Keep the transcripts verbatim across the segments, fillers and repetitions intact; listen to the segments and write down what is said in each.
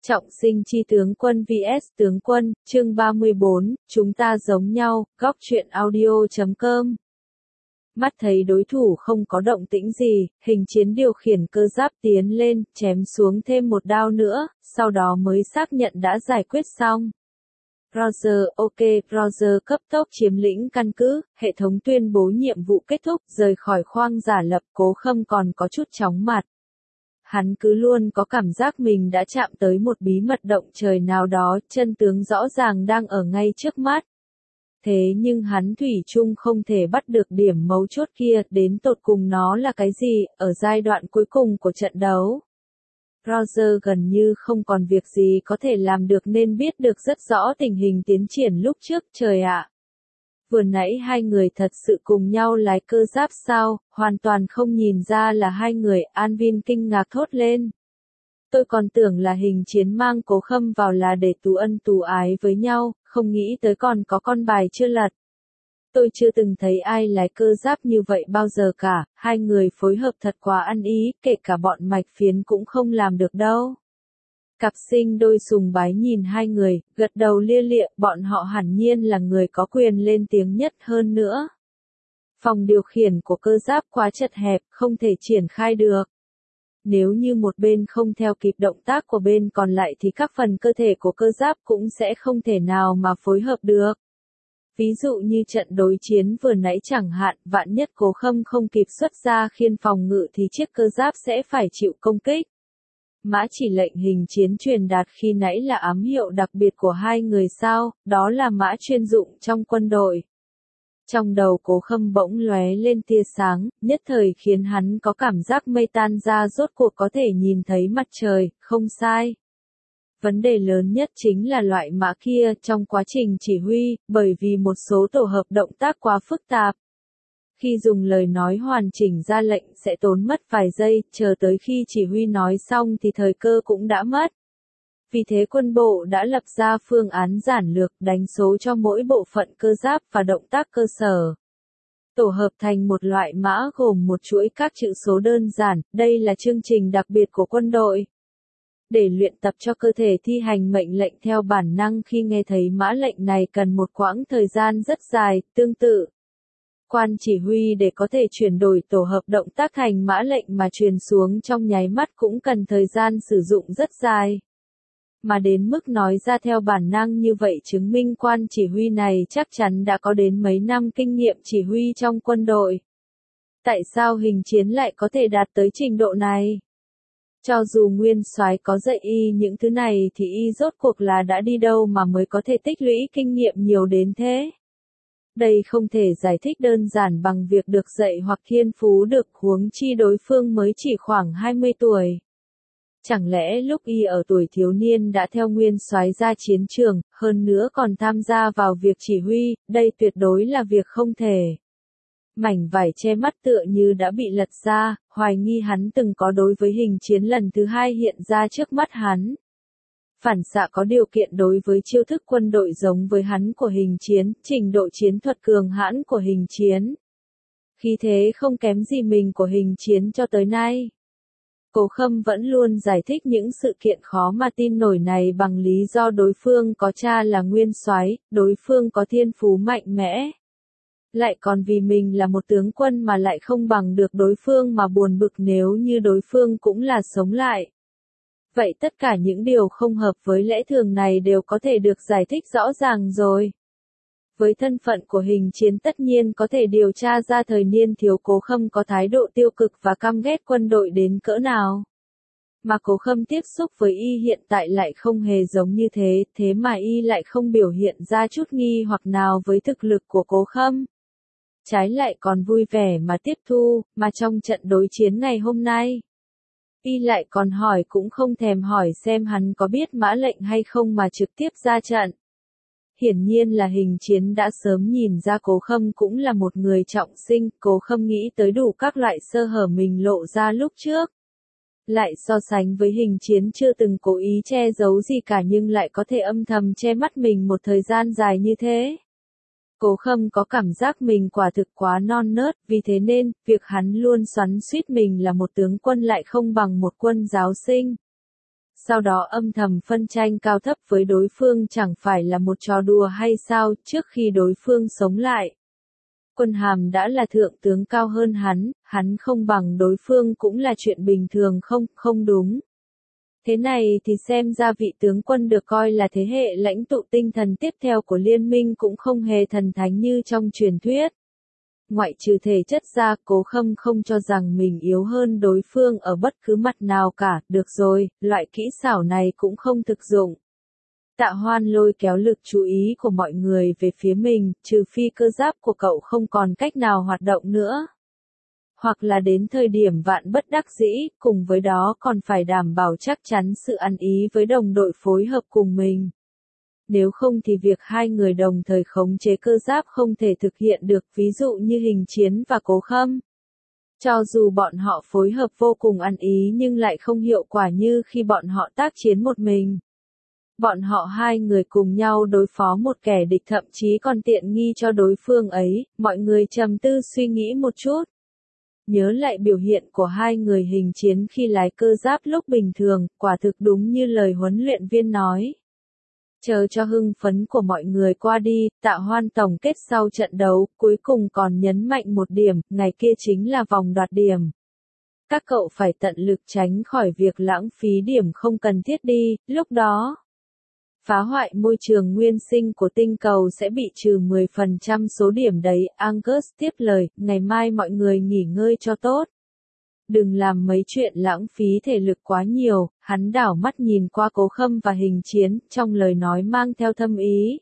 Trọng sinh chi tướng quân vs tướng quân, chương ba mươi bốn, chúng ta giống nhau, góc truyện audio chấm com. Mắt thấy đối thủ không có động tĩnh gì, Hình Chiến điều khiển cơ giáp tiến lên, chém xuống thêm một đao nữa, sau đó mới xác nhận đã giải quyết xong. Roger, ok, Roger cấp tốc chiếm lĩnh căn cứ, hệ thống tuyên bố nhiệm vụ kết thúc, rời khỏi khoang giả lập. Cố Khâm còn có chút chóng mặt. Hắn cứ luôn có cảm giác mình đã chạm tới một bí mật động trời nào đó, chân tướng rõ ràng đang ở ngay trước mắt. Thế nhưng hắn thủy chung không thể bắt được điểm mấu chốt kia, đến tột cùng nó là cái gì, ở giai đoạn cuối cùng của trận đấu. Roger gần như không còn việc gì có thể làm được nên biết được rất rõ tình hình tiến triển lúc trước. Trời ạ! Vừa nãy hai người thật sự cùng nhau lái cơ giáp sao, hoàn toàn không nhìn ra là hai người. An Vin kinh ngạc thốt lên. Tôi còn tưởng là Hình Chiến mang Cố Khâm vào là để tú ân tú ái với nhau, không nghĩ tới còn có con bài chưa lật. Tôi chưa từng thấy ai lái cơ giáp như vậy bao giờ cả, hai người phối hợp thật quá ăn ý, kể cả bọn Mạch Phiến cũng không làm được đâu. Cặp sinh đôi sùng bái nhìn hai người, gật đầu lia lịa, bọn họ hẳn nhiên là người có quyền lên tiếng nhất. Hơn nữa, phòng điều khiển của cơ giáp quá chật hẹp, không thể triển khai được. Nếu như một bên không theo kịp động tác của bên còn lại thì các phần cơ thể của cơ giáp cũng sẽ không thể nào mà phối hợp được. Ví dụ như trận đối chiến vừa nãy chẳng hạn, vạn nhất Cố Khâm không kịp xuất ra khiên phòng ngự thì chiếc cơ giáp sẽ phải chịu công kích. Mã chỉ lệnh Hình Chiến truyền đạt khi nãy là ám hiệu đặc biệt của hai người sao, đó là mã chuyên dụng trong quân đội. Trong đầu Cố Khâm bỗng lóe lên tia sáng, nhất thời khiến hắn có cảm giác mây tan ra, rốt cuộc có thể nhìn thấy mặt trời. Không sai. Vấn đề lớn nhất chính là loại mã kia trong quá trình chỉ huy, bởi vì một số tổ hợp động tác quá phức tạp. Khi dùng lời nói hoàn chỉnh ra lệnh sẽ tốn mất vài giây, chờ tới khi chỉ huy nói xong thì thời cơ cũng đã mất. Vì thế quân bộ đã lập ra phương án giản lược, đánh số cho mỗi bộ phận cơ giáp và động tác cơ sở. Tổ hợp thành một loại mã gồm một chuỗi các chữ số đơn giản, đây là chương trình đặc biệt của quân đội. Để luyện tập cho cơ thể thi hành mệnh lệnh theo bản năng khi nghe thấy mã lệnh này cần một quãng thời gian rất dài. Tương tự, quan chỉ huy để có thể chuyển đổi tổ hợp động tác thành mã lệnh mà truyền xuống trong nháy mắt cũng cần thời gian sử dụng rất dài. Mà đến mức nói ra theo bản năng như vậy chứng minh quan chỉ huy này chắc chắn đã có đến mấy năm kinh nghiệm chỉ huy trong quân đội. Tại sao Hình Chiến lại có thể đạt tới trình độ này? Cho dù Nguyên Soái có dạy y những thứ này thì y rốt cuộc là đã đi đâu mà mới có thể tích lũy kinh nghiệm nhiều đến thế? Đây không thể giải thích đơn giản bằng việc được dạy hoặc thiên phú được, huống chi đối phương mới chỉ khoảng hai mươi tuổi. Chẳng lẽ lúc y ở tuổi thiếu niên đã theo Nguyên Soái ra chiến trường, hơn nữa còn tham gia vào việc chỉ huy, đây tuyệt đối là việc không thể. Mảnh vải che mắt tựa như đã bị lật ra, hoài nghi hắn từng có đối với Hình Chiến lần thứ hai hiện ra trước mắt hắn. Phản xạ có điều kiện đối với chiêu thức quân đội giống với hắn của Hình Chiến, trình độ chiến thuật cường hãn của Hình Chiến. Khí thế không kém gì mình của Hình Chiến cho tới nay. Cố Khâm vẫn luôn giải thích những sự kiện khó mà tin nổi này bằng lý do đối phương có cha là Nguyên Soái, đối phương có thiên phú mạnh mẽ. Lại còn vì mình là một tướng quân mà lại không bằng được đối phương mà buồn bực nếu như đối phương cũng là sống lại. Vậy tất cả những điều không hợp với lẽ thường này đều có thể được giải thích rõ ràng rồi. Với thân phận của Hình Chiến tất nhiên có thể điều tra ra thời niên thiếu Cố Khâm có thái độ tiêu cực và căm ghét quân đội đến cỡ nào. Mà Cố Khâm tiếp xúc với y hiện tại lại không hề giống như thế, thế mà y lại không biểu hiện ra chút nghi hoặc nào với thực lực của Cố Khâm. Trái lại còn vui vẻ mà tiếp thu, mà trong trận đối chiến ngày hôm nay, y lại còn hỏi cũng không thèm hỏi xem hắn có biết mã lệnh hay không mà trực tiếp ra trận. Hiển nhiên là Hình Chiến đã sớm nhìn ra Cố Khâm cũng là một người trọng sinh, Cố Khâm nghĩ tới đủ các loại sơ hở mình lộ ra lúc trước. Lại so sánh với Hình Chiến chưa từng cố ý che giấu gì cả nhưng lại có thể âm thầm che mắt mình một thời gian dài như thế. Cố Khâm có cảm giác mình quả thực quá non nớt, vì thế nên, việc hắn luôn xoắn xuýt mình là một tướng quân lại không bằng một quân giáo sinh. sau đó âm thầm phân tranh cao thấp với đối phương chẳng phải là một trò đùa hay sao, trước khi đối phương sống lại. Quân hàm đã là thượng tướng cao hơn hắn, hắn không bằng đối phương cũng là chuyện bình thường không, không đúng. Thế này thì xem ra vị tướng quân được coi là thế hệ lãnh tụ tinh thần tiếp theo của liên minh cũng không hề thần thánh như trong truyền thuyết. Ngoại trừ thể chất ra, Cố Khâm không cho rằng mình yếu hơn đối phương ở bất cứ mặt nào cả, được rồi, loại kỹ xảo này cũng không thực dụng. Tạ Hoan lôi kéo lực chú ý của mọi người về phía mình, trừ phi cơ giáp của cậu không còn cách nào hoạt động nữa. Hoặc là đến thời điểm vạn bất đắc dĩ, cùng với đó còn phải đảm bảo chắc chắn sự ăn ý với đồng đội phối hợp cùng mình. Nếu không thì việc hai người đồng thời khống chế cơ giáp không thể thực hiện được, ví dụ như Hình Chiến và Cố Khâm. Cho dù bọn họ phối hợp vô cùng ăn ý nhưng lại không hiệu quả như khi bọn họ tác chiến một mình. Bọn họ hai người cùng nhau đối phó một kẻ địch thậm chí còn tiện nghi cho đối phương ấy, mọi người trầm tư suy nghĩ một chút. Nhớ lại biểu hiện của hai người Hình Chiến khi lái cơ giáp lúc bình thường, quả thực đúng như lời huấn luyện viên nói. Chờ cho hưng phấn của mọi người qua đi, Tạ Hoan tổng kết sau trận đấu, cuối cùng còn nhấn mạnh một điểm, ngày kia chính là vòng đoạt điểm. Các cậu phải tận lực tránh khỏi việc lãng phí điểm không cần thiết đi, lúc đó phá hoại môi trường nguyên sinh của tinh cầu sẽ bị trừ mười phần trăm số điểm đấy. Angus tiếp lời, ngày mai mọi người nghỉ ngơi cho tốt. Đừng làm mấy chuyện lãng phí thể lực quá nhiều, hắn đảo mắt nhìn qua Cố Khâm và Hình Chiến, trong lời nói mang theo thâm ý.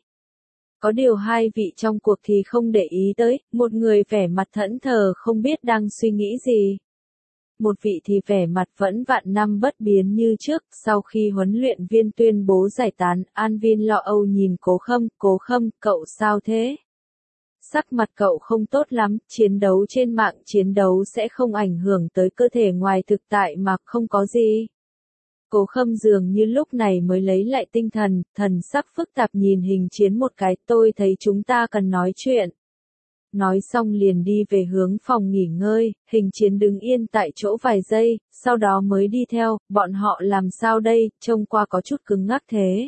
Có điều hai vị trong cuộc thì không để ý tới, một người vẻ mặt thẫn thờ không biết đang suy nghĩ gì. Một vị thì vẻ mặt vẫn vạn năm bất biến như trước, sau khi huấn luyện viên tuyên bố giải tán, An Vin lo âu nhìn Cố Khâm, Cố Khâm, cậu sao thế? Sắc mặt cậu không tốt lắm, chiến đấu trên mạng chiến đấu sẽ không ảnh hưởng tới cơ thể ngoài thực tại mà không có gì. Cố Khâm dường như lúc này mới lấy lại tinh thần, thần sắc phức tạp nhìn Hình Chiến một cái, tôi thấy chúng ta cần nói chuyện. Nói xong liền đi về hướng phòng nghỉ ngơi, Hình Chiến đứng yên tại chỗ vài giây, sau đó mới đi theo, bọn họ làm sao đây, trông qua có chút cứng ngắc thế.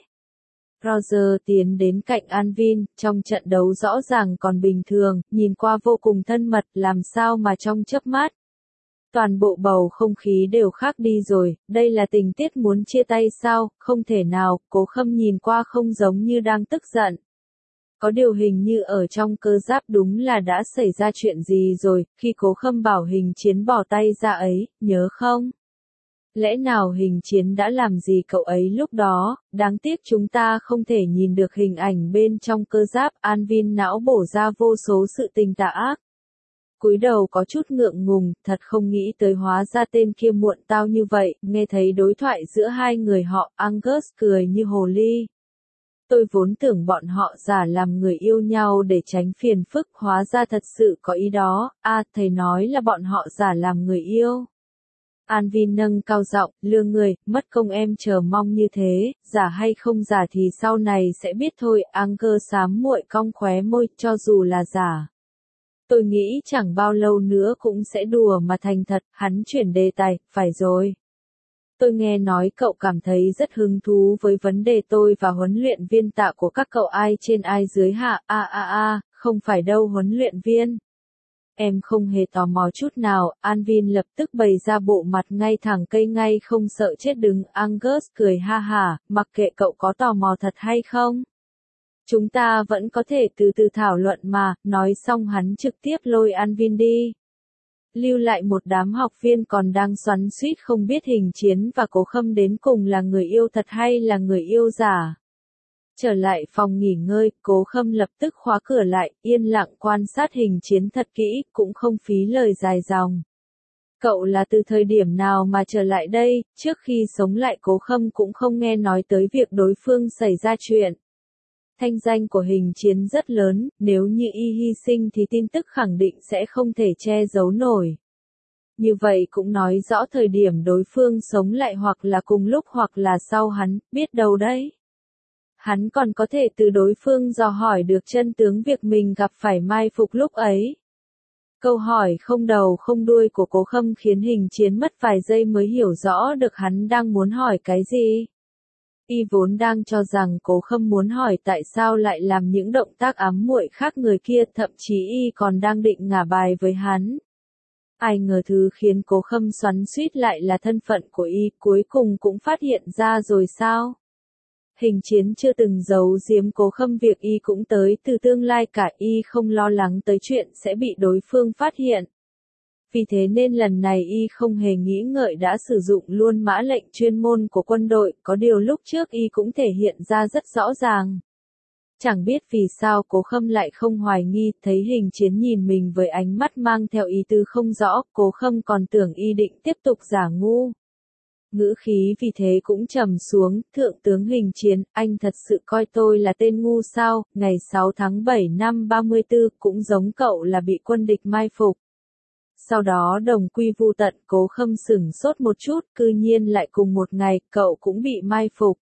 Roger tiến đến cạnh An Vin, trong trận đấu rõ ràng còn bình thường, nhìn qua vô cùng thân mật, làm sao mà trong chớp mắt. Toàn bộ bầu không khí đều khác đi rồi, đây là tình tiết muốn chia tay sao, không thể nào, Cố Khâm nhìn qua không giống như đang tức giận. Có điều hình như ở trong cơ giáp đúng là đã xảy ra chuyện gì rồi, khi Cố Khâm bảo Hình Chiến bỏ tay ra ấy, nhớ không? Lẽ nào Hình Chiến đã làm gì cậu ấy lúc đó, đáng tiếc chúng ta không thể nhìn được hình ảnh bên trong cơ giáp. An Vin não bổ ra vô số sự tình tà ác. Cúi đầu có chút ngượng ngùng, thật không nghĩ tới hóa ra tên kia muộn tao như vậy, nghe thấy đối thoại giữa hai người họ, Angus cười như hồ ly. Tôi vốn tưởng bọn họ giả làm người yêu nhau để tránh phiền phức, hóa ra thật sự có ý đó, a à, thầy nói là bọn họ giả làm người yêu. An Vin nâng cao giọng, lừa người, mất công em chờ mong như thế, giả hay không giả thì sau này sẽ biết thôi. Angus xám muội cong khóe môi, cho dù là giả. Tôi nghĩ chẳng bao lâu nữa cũng sẽ đùa mà thành thật, hắn chuyển đề tài, phải rồi. Tôi nghe nói cậu cảm thấy rất hứng thú với vấn đề tôi và huấn luyện viên Tạ của các cậu ai trên ai dưới hạ, a a a, không phải đâu huấn luyện viên. Em không hề tò mò chút nào, An Vin lập tức bày ra bộ mặt ngay thẳng cây ngay không sợ chết đứng. Angus cười ha hả, mặc kệ cậu có tò mò thật hay không. Chúng ta vẫn có thể từ từ thảo luận mà, nói xong hắn trực tiếp lôi An Vin đi. Lưu lại một đám học viên còn đang xoắn xuýt không biết Hình Chiến và Cố Khâm đến cùng là người yêu thật hay là người yêu giả. Trở lại phòng nghỉ ngơi, Cố Khâm lập tức khóa cửa lại, yên lặng quan sát Hình Chiến thật kỹ, cũng không phí lời dài dòng. Cậu là từ thời điểm nào mà trở lại đây, trước khi sống lại Cố Khâm cũng không nghe nói tới việc đối phương xảy ra chuyện. Thanh danh của Hình Chiến rất lớn, nếu như y hy sinh thì tin tức khẳng định sẽ không thể che giấu nổi. Như vậy cũng nói rõ thời điểm đối phương sống lại hoặc là cùng lúc hoặc là sau hắn, biết đâu đấy. Hắn còn có thể từ đối phương dò hỏi được chân tướng việc mình gặp phải mai phục lúc ấy. Câu hỏi không đầu không đuôi của Cố Khâm khiến Hình Chiến mất vài giây mới hiểu rõ được hắn đang muốn hỏi cái gì. Y vốn đang cho rằng Cố Khâm muốn hỏi tại sao lại làm những động tác ám muội khác người kia, thậm chí Y còn đang định ngả bài với hắn. Ai ngờ thứ khiến Cố Khâm xoắn xuýt lại là thân phận của Y, cuối cùng cũng phát hiện ra rồi sao? Hình Chiến chưa từng giấu giếm Cố Khâm việc Y cũng tới từ tương lai cả, Y không lo lắng tới chuyện sẽ bị đối phương phát hiện. Vì thế nên lần này Y không hề nghĩ ngợi đã sử dụng luôn mã lệnh chuyên môn của quân đội, có điều lúc trước Y cũng thể hiện ra rất rõ ràng. Chẳng biết vì sao Cố Khâm lại không hoài nghi, thấy Hình Chiến nhìn mình với ánh mắt mang theo ý tứ không rõ, Cố Khâm còn tưởng Y định tiếp tục giả ngu. Ngữ khí vì thế cũng trầm xuống, Thượng tướng Hình Chiến, anh thật sự coi tôi là tên ngu sao? Ngày sáu tháng bảy năm ba mươi tư, cũng giống cậu là bị quân địch mai phục. Sau đó đồng quy vu tận, Cố Khâm sửng sốt một chút, cư nhiên lại cùng một ngày, cậu cũng bị mai phục.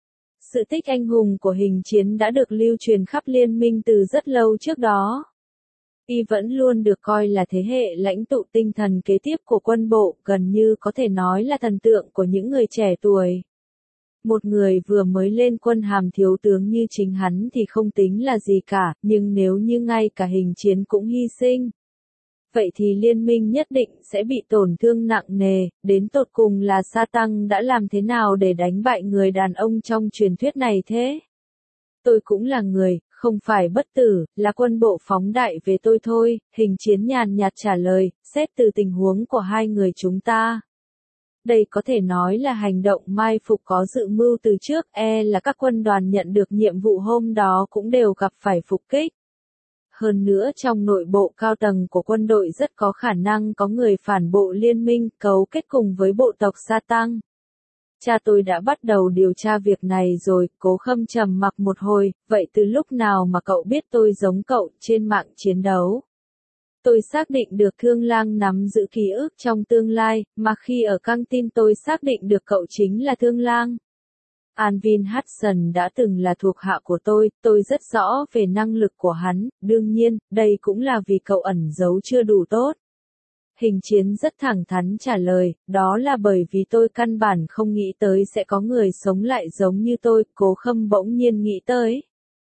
Sự tích anh hùng của Hình Chiến đã được lưu truyền khắp liên minh từ rất lâu trước đó. Y vẫn luôn được coi là thế hệ lãnh tụ tinh thần kế tiếp của quân bộ, gần như có thể nói là thần tượng của những người trẻ tuổi. Một người vừa mới lên quân hàm thiếu tướng như chính hắn thì không tính là gì cả, nhưng nếu như ngay cả Hình Chiến cũng hy sinh, vậy thì liên minh nhất định sẽ bị tổn thương nặng nề, đến tột cùng là Sa Tăng đã làm thế nào để đánh bại người đàn ông trong truyền thuyết này thế? Tôi cũng là người, không phải bất tử, là quân bộ phóng đại về tôi thôi, Hình Chiến nhàn nhạt trả lời, xét từ tình huống của hai người chúng ta. Đây có thể nói là hành động mai phục có dự mưu từ trước, e là các quân đoàn nhận được nhiệm vụ hôm đó cũng đều gặp phải phục kích. Hơn nữa trong nội bộ cao tầng của quân đội rất có khả năng có người phản bộ liên minh, cấu kết cùng với bộ tộc Sa Tăng. Cha tôi đã bắt đầu điều tra việc này rồi, Cố Khâm trầm mặc một hồi, vậy từ lúc nào mà cậu biết tôi giống cậu trên mạng chiến đấu? Tôi xác định được Thương Lang nắm giữ ký ức trong tương lai, mà khi ở căng tin tôi xác định được cậu chính là Thương Lang. Alvin Hudson đã từng là thuộc hạ của tôi, tôi rất rõ về năng lực của hắn, đương nhiên, đây cũng là vì cậu ẩn giấu chưa đủ tốt. Hình Chiến rất thẳng thắn trả lời, đó là bởi vì tôi căn bản không nghĩ tới sẽ có người sống lại giống như tôi, Cố Khâm bỗng nhiên nghĩ tới.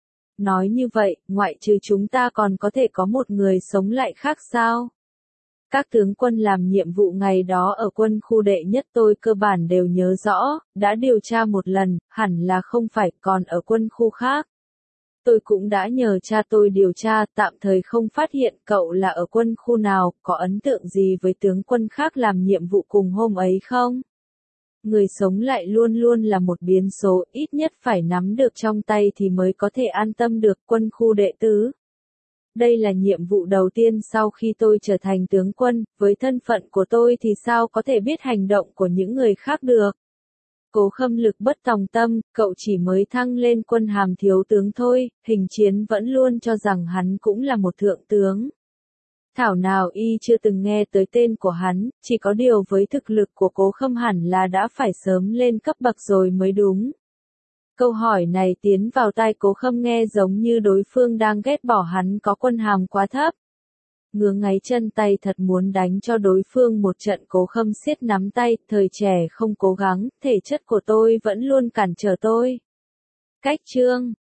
Nói như vậy, ngoại trừ chúng ta còn có thể có một người sống lại khác sao? Các tướng quân làm nhiệm vụ ngày đó ở quân khu đệ nhất tôi cơ bản đều nhớ rõ, đã điều tra một lần, hẳn là không phải, còn ở quân khu khác. Tôi cũng đã nhờ cha tôi điều tra, tạm thời không phát hiện cậu là ở quân khu nào, có ấn tượng gì với tướng quân khác làm nhiệm vụ cùng hôm ấy không? Người sống lại luôn luôn là một biến số, ít nhất phải nắm được trong tay thì mới có thể an tâm được. Quân khu đệ tứ. Đây là nhiệm vụ đầu tiên sau khi tôi trở thành tướng quân, với thân phận của tôi thì sao có thể biết hành động của những người khác được. Cố Khâm lực bất tòng tâm, cậu chỉ mới thăng lên quân hàm thiếu tướng thôi, Hình Chiến vẫn luôn cho rằng hắn cũng là một thượng tướng. Thảo nào y chưa từng nghe tới tên của hắn, chỉ có điều với thực lực của Cố Khâm hẳn là đã phải sớm lên cấp bậc rồi mới đúng. Câu hỏi này tiến vào tai Cố Khâm nghe giống như đối phương đang ghét bỏ hắn có quân hàm quá thấp. Ngứa ngáy chân tay thật muốn đánh cho đối phương một trận. Cố Khâm siết nắm tay, thời trẻ không cố gắng, thể chất của tôi vẫn luôn cản trở tôi. Cách chương